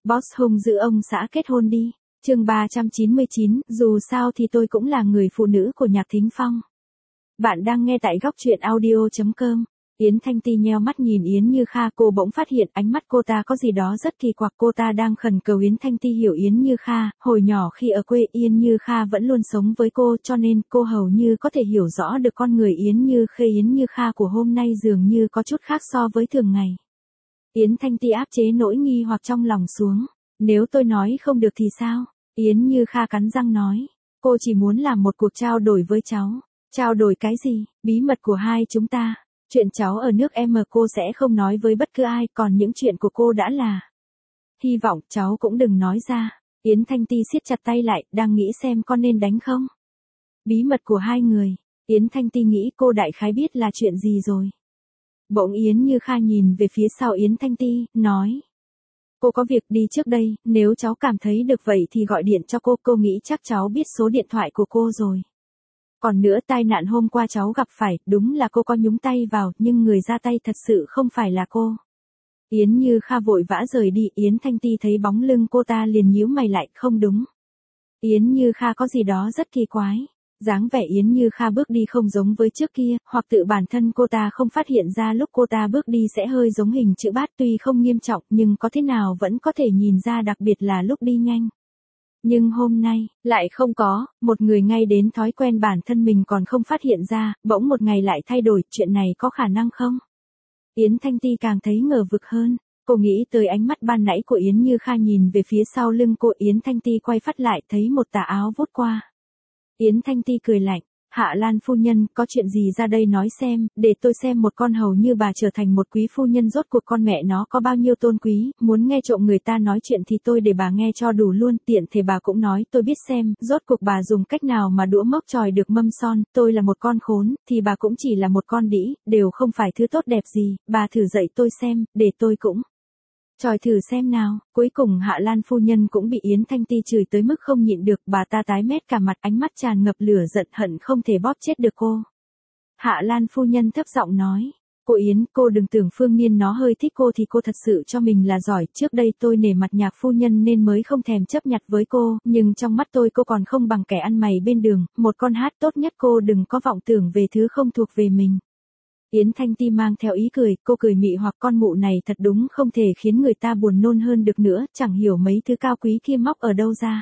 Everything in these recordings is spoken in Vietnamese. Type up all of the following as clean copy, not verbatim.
Boss hung dữ ông xã kết hôn đi. Chương 399, dù sao thì tôi cũng là người phụ nữ của Nhạc Thính Phong. Bạn đang nghe tại góc truyện audio.com. Yến Thanh Ti nheo mắt nhìn Yến Như Kha, cô bỗng phát hiện ánh mắt cô ta có gì đó rất kỳ quặc. Cô ta đang khẩn cầu Yến Thanh Ti hiểu Yến Như Kha, hồi nhỏ khi ở quê Yến Như Kha vẫn luôn sống với cô, cho nên cô hầu như có thể hiểu rõ được con người Yến Như Kha của hôm nay dường như có chút khác so với thường ngày. Yến Thanh Ti áp chế nỗi nghi hoặc trong lòng xuống. Nếu tôi nói không được thì sao? Yến Như Kha cắn răng nói. Cô chỉ muốn làm một cuộc trao đổi với cháu. Trao đổi cái gì? Bí mật của hai chúng ta. Chuyện cháu ở nước em cô sẽ không nói với bất cứ ai, còn những chuyện của cô đã là. Hy vọng cháu cũng đừng nói ra. Yến Thanh Ti siết chặt tay lại, đang nghĩ xem con nên đánh không. Bí mật của hai người. Yến Thanh Ti nghĩ cô đại khái biết là chuyện gì rồi. Bỗng Yến Như Kha nhìn về phía sau Yến Thanh Ti, nói. Cô có việc đi trước đây, nếu cháu cảm thấy được vậy thì gọi điện cho cô nghĩ chắc cháu biết số điện thoại của cô rồi. Còn nữa, tai nạn hôm qua cháu gặp phải, đúng là cô có nhúng tay vào, nhưng người ra tay thật sự không phải là cô. Yến Như Kha vội vã rời đi, Yến Thanh Ti thấy bóng lưng cô ta liền nhíu mày lại, không đúng. Yến Như Kha có gì đó rất kỳ quái. Dáng vẻ Yến Như Kha bước đi không giống với trước kia, hoặc tự bản thân cô ta không phát hiện ra lúc cô ta bước đi sẽ hơi giống hình chữ bát, tuy không nghiêm trọng nhưng có thế nào vẫn có thể nhìn ra, đặc biệt là lúc đi nhanh. Nhưng hôm nay, lại không có, một người ngay đến thói quen bản thân mình còn không phát hiện ra, bỗng một ngày lại thay đổi, chuyện này có khả năng không? Yến Thanh Ti càng thấy ngờ vực hơn. Cô nghĩ tới ánh mắt ban nãy của Yến Như Kha nhìn về phía sau lưng cô. Yến Thanh Ti quay phát lại thấy một tà áo vút qua. Yến Thanh Ti cười lạnh. Hạ Lan phu nhân, có chuyện gì ra đây nói xem, để tôi xem một con hầu như bà trở thành một quý phu nhân rốt cuộc con mẹ nó có bao nhiêu tôn quý, muốn nghe trộm người ta nói chuyện thì tôi để bà nghe cho đủ luôn, tiện thể bà cũng nói tôi biết xem, rốt cuộc bà dùng cách nào mà đũa mốc chòi được mâm son, tôi là một con khốn, thì bà cũng chỉ là một con đĩ, đều không phải thứ tốt đẹp gì, bà thử dạy tôi xem, để tôi cũng chòi thử xem nào. Cuối cùng Hạ Lan phu nhân cũng bị Yến Thanh Ti chửi tới mức không nhịn được, bà ta tái mét cả mặt, ánh mắt tràn ngập lửa giận, hận không thể bóp chết được cô. Hạ Lan phu nhân thấp giọng nói, cô Yến, cô đừng tưởng Phương Niên nó hơi thích cô thì cô thật sự cho mình là giỏi, trước đây tôi nể mặt Nhạc phu nhân nên mới không thèm chấp nhặt với cô, nhưng trong mắt tôi cô còn không bằng kẻ ăn mày bên đường, một con hát, tốt nhất cô đừng có vọng tưởng về thứ không thuộc về mình. Yến Thanh Ti mang theo ý cười, cô cười mị hoặc con mụ này thật đúng không thể khiến người ta buồn nôn hơn được nữa, chẳng hiểu mấy thứ cao quý kia móc ở đâu ra.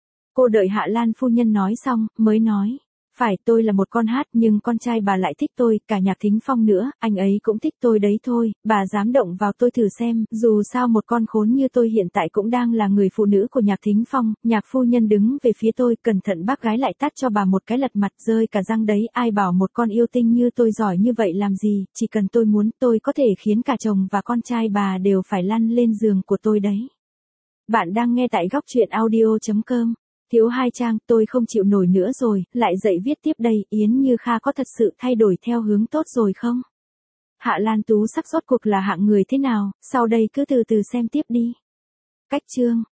Cô đợi Hạ Lan phu nhân nói xong, mới nói, phải, tôi là một con hát nhưng con trai bà lại thích tôi, cả Nhạc Thính Phong nữa, anh ấy cũng thích tôi đấy thôi, bà dám động vào tôi thử xem, dù sao một con khốn như tôi hiện tại cũng đang là người phụ nữ của Nhạc Thính Phong. Nhạc phu nhân đứng về phía tôi, cẩn thận bác gái lại tát cho bà một cái lật mặt rơi cả răng đấy, ai bảo một con yêu tinh như tôi giỏi như vậy làm gì, chỉ cần tôi muốn tôi có thể khiến cả chồng và con trai bà đều phải lăn lên giường của tôi đấy. Bạn đang nghe tại góc truyện audio.com. Thiếu 2 trang, tôi không chịu nổi nữa rồi, lại dậy viết tiếp đây, Yến Như Kha có thật sự thay đổi theo hướng tốt rồi không? Hạ Lan Tú sắc rốt cuộc là hạng người thế nào, sau đây cứ từ từ xem tiếp đi. Cách chương